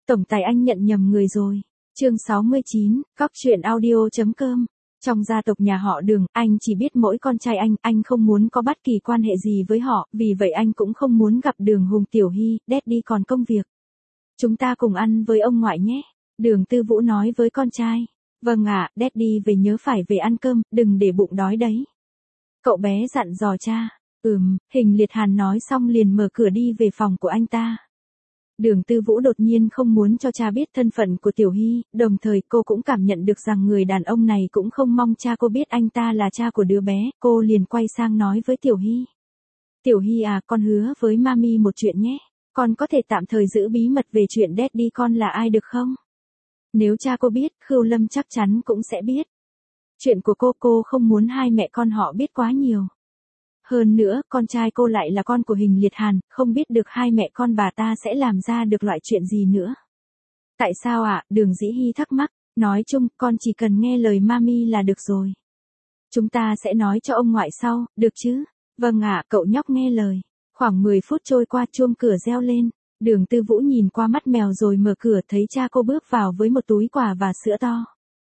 Tổng tài anh nhận nhầm người rồi. Chương 69, Góc truyện audio.com. Trong gia tộc nhà họ Đường, anh chỉ biết mỗi con trai anh không muốn có bất kỳ quan hệ gì với họ, vì vậy anh cũng không muốn gặp Đường Hùng. Tiểu Hy, Daddy còn công việc. Chúng ta cùng ăn với ông ngoại nhé. Đường Tư Vũ nói với con trai. Vâng ạ, Daddy về nhớ phải về ăn cơm, đừng để bụng đói đấy. Cậu bé dặn dò cha. Hình Liệt Hàn nói xong liền mở cửa đi về phòng của anh ta. Đường Tư Vũ đột nhiên không muốn cho cha biết thân phận của Tiểu Hy, đồng thời cô cũng cảm nhận được rằng người đàn ông này cũng không mong cha cô biết anh ta là cha của đứa bé, cô liền quay sang nói với Tiểu Hy. Tiểu Hy à, con hứa với Mami một chuyện nhé, con có thể tạm thời giữ bí mật về chuyện Daddy con là ai được không? Nếu cha cô biết, Khưu Lâm chắc chắn cũng sẽ biết. Chuyện của cô không muốn hai mẹ con họ biết quá nhiều. Hơn nữa, con trai cô lại là con của Hình Liệt Hàn, không biết được hai mẹ con bà ta sẽ làm ra được loại chuyện gì nữa. Tại sao ạ? Đường Dĩ Hy thắc mắc. Nói chung, con chỉ cần nghe lời Mami là được rồi. Chúng ta sẽ nói cho ông ngoại sau, được chứ? Vâng ạ, cậu nhóc nghe lời. Khoảng 10 phút trôi qua, chuông cửa reo lên. Đường Tư Vũ nhìn qua mắt mèo rồi mở cửa, thấy cha cô bước vào với một túi quà và sữa to.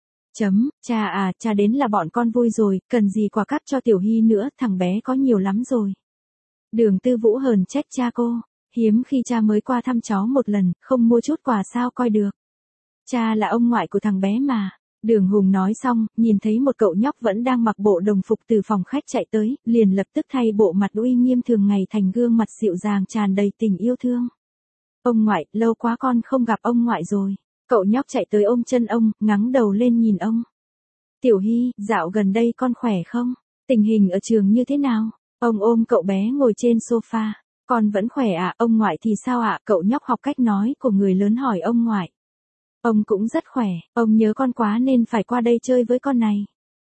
Cha à, cha đến là bọn con vui rồi, cần gì quà cáp cho Tiểu Hy nữa, thằng bé có nhiều lắm rồi. Đường Tư Vũ hờn trách cha cô, hiếm khi cha mới qua thăm cháu một lần, không mua chút quà sao coi được. Cha là ông ngoại của thằng bé mà. Đường Hùng nói xong, nhìn thấy một cậu nhóc vẫn đang mặc bộ đồng phục từ phòng khách chạy tới, liền lập tức thay bộ mặt uy nghiêm thường ngày thành gương mặt dịu dàng tràn đầy tình yêu thương. Ông ngoại, lâu quá con không gặp ông ngoại rồi. Cậu nhóc chạy tới ôm chân ông, ngẩng đầu lên nhìn ông. Tiểu Hy, dạo gần đây con khỏe không? Tình hình ở trường như thế nào? Ông ôm cậu bé ngồi trên sofa. Con vẫn khỏe ạ, ông ngoại thì sao ạ? Cậu nhóc học cách nói của người lớn hỏi ông ngoại. Ông cũng rất khỏe, ông nhớ con quá nên phải qua đây chơi với con này.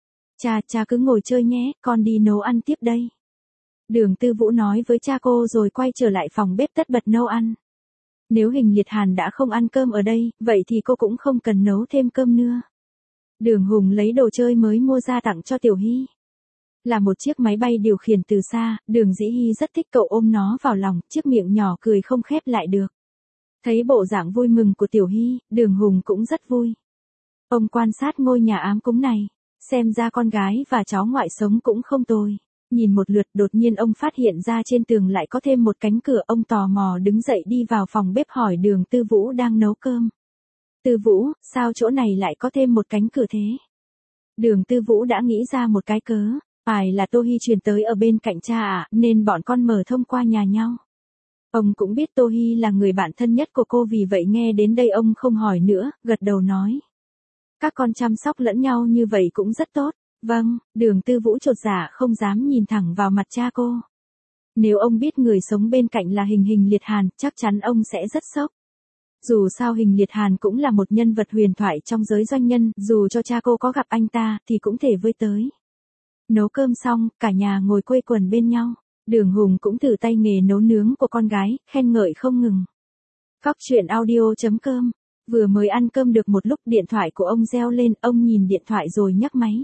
Cha cứ ngồi chơi nhé, con đi nấu ăn tiếp đây. Đường Tư Vũ nói với cha cô rồi quay trở lại phòng bếp tất bật nấu ăn. Nếu Hình Liệt Hàn đã không ăn cơm ở đây, vậy thì cô cũng không cần nấu thêm cơm nữa. Đường Hùng lấy đồ chơi mới mua ra tặng cho Tiểu Hy. Là một chiếc máy bay điều khiển từ xa, Đường Dĩ Hy rất thích, cậu ôm nó vào lòng, chiếc miệng nhỏ cười không khép lại được. Thấy bộ dạng vui mừng của Tiểu Hy, Đường Hùng cũng rất vui. Ông quan sát ngôi nhà ám cúng này, xem ra con gái và cháu ngoại sống cũng không tồi. Nhìn một lượt, đột nhiên ông phát hiện ra trên tường lại có thêm một cánh cửa, ông tò mò đứng dậy đi vào phòng bếp hỏi Đường Tư Vũ đang nấu cơm. Tư Vũ, sao chỗ này lại có thêm một cánh cửa thế? Đường Tư Vũ đã nghĩ ra một cái cớ, phải là Tô Hy chuyển tới ở bên cạnh cha ạ, nên bọn con mở thông qua nhà nhau. Ông cũng biết Tô Hy là người bạn thân nhất của cô, vì vậy nghe đến đây ông không hỏi nữa, gật đầu nói. Các con chăm sóc lẫn nhau như vậy cũng rất tốt. Vâng, Đường Tư Vũ chột dạ không dám nhìn thẳng vào mặt cha cô. Nếu ông biết người sống bên cạnh là Hình Liệt Hàn, chắc chắn ông sẽ rất sốc. Dù sao Hình Liệt Hàn cũng là một nhân vật huyền thoại trong giới doanh nhân, dù cho cha cô có gặp anh ta, thì cũng thể với tới. Nấu cơm xong, cả nhà ngồi quây quần bên nhau. Đường Hùng cũng thử tay nghề nấu nướng của con gái, khen ngợi không ngừng. Góc truyện audio.com. Vừa mới ăn cơm được một lúc, điện thoại của ông reo lên, ông nhìn điện thoại rồi nhấc máy.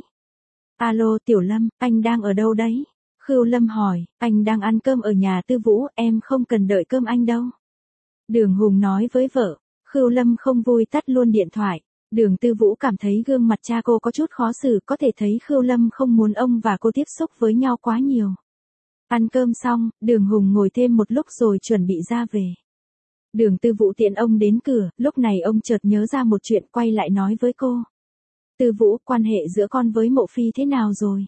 Alo Tiểu Lâm, anh đang ở đâu đấy? Khưu Lâm hỏi, anh đang ăn cơm ở nhà Tư Vũ, em không cần đợi cơm anh đâu. Đường Hùng nói với vợ. Khưu Lâm không vui tắt luôn điện thoại. Đường Tư Vũ cảm thấy gương mặt cha cô có chút khó xử, có thể thấy Khưu Lâm không muốn ông và cô tiếp xúc với nhau quá nhiều. Ăn cơm xong, Đường Hùng ngồi thêm một lúc rồi chuẩn bị ra về. Đường Tư Vũ tiễn ông đến cửa, lúc này ông chợt nhớ ra một chuyện, quay lại nói với cô. Tư Vũ, quan hệ giữa con với Mộ Phi thế nào rồi?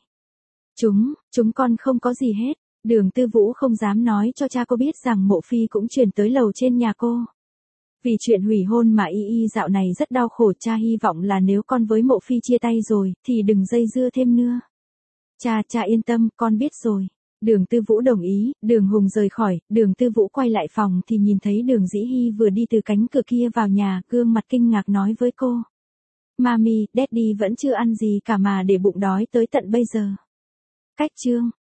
Chúng con không có gì hết. Đường Tư Vũ không dám nói cho cha cô biết rằng Mộ Phi cũng chuyển tới lầu trên nhà cô. Vì chuyện hủy hôn mà Y dạo này rất đau khổ, cha hy vọng là nếu con với Mộ Phi chia tay rồi, thì đừng dây dưa thêm nữa. Cha yên tâm, con biết rồi. Đường Tư Vũ đồng ý, Đường Hùng rời khỏi, Đường Tư Vũ quay lại phòng thì nhìn thấy Đường Dĩ Hy vừa đi từ cánh cửa kia vào nhà, gương mặt kinh ngạc nói với cô. Mami, Daddy vẫn chưa ăn gì cả mà để bụng đói tới tận bây giờ. Cách chương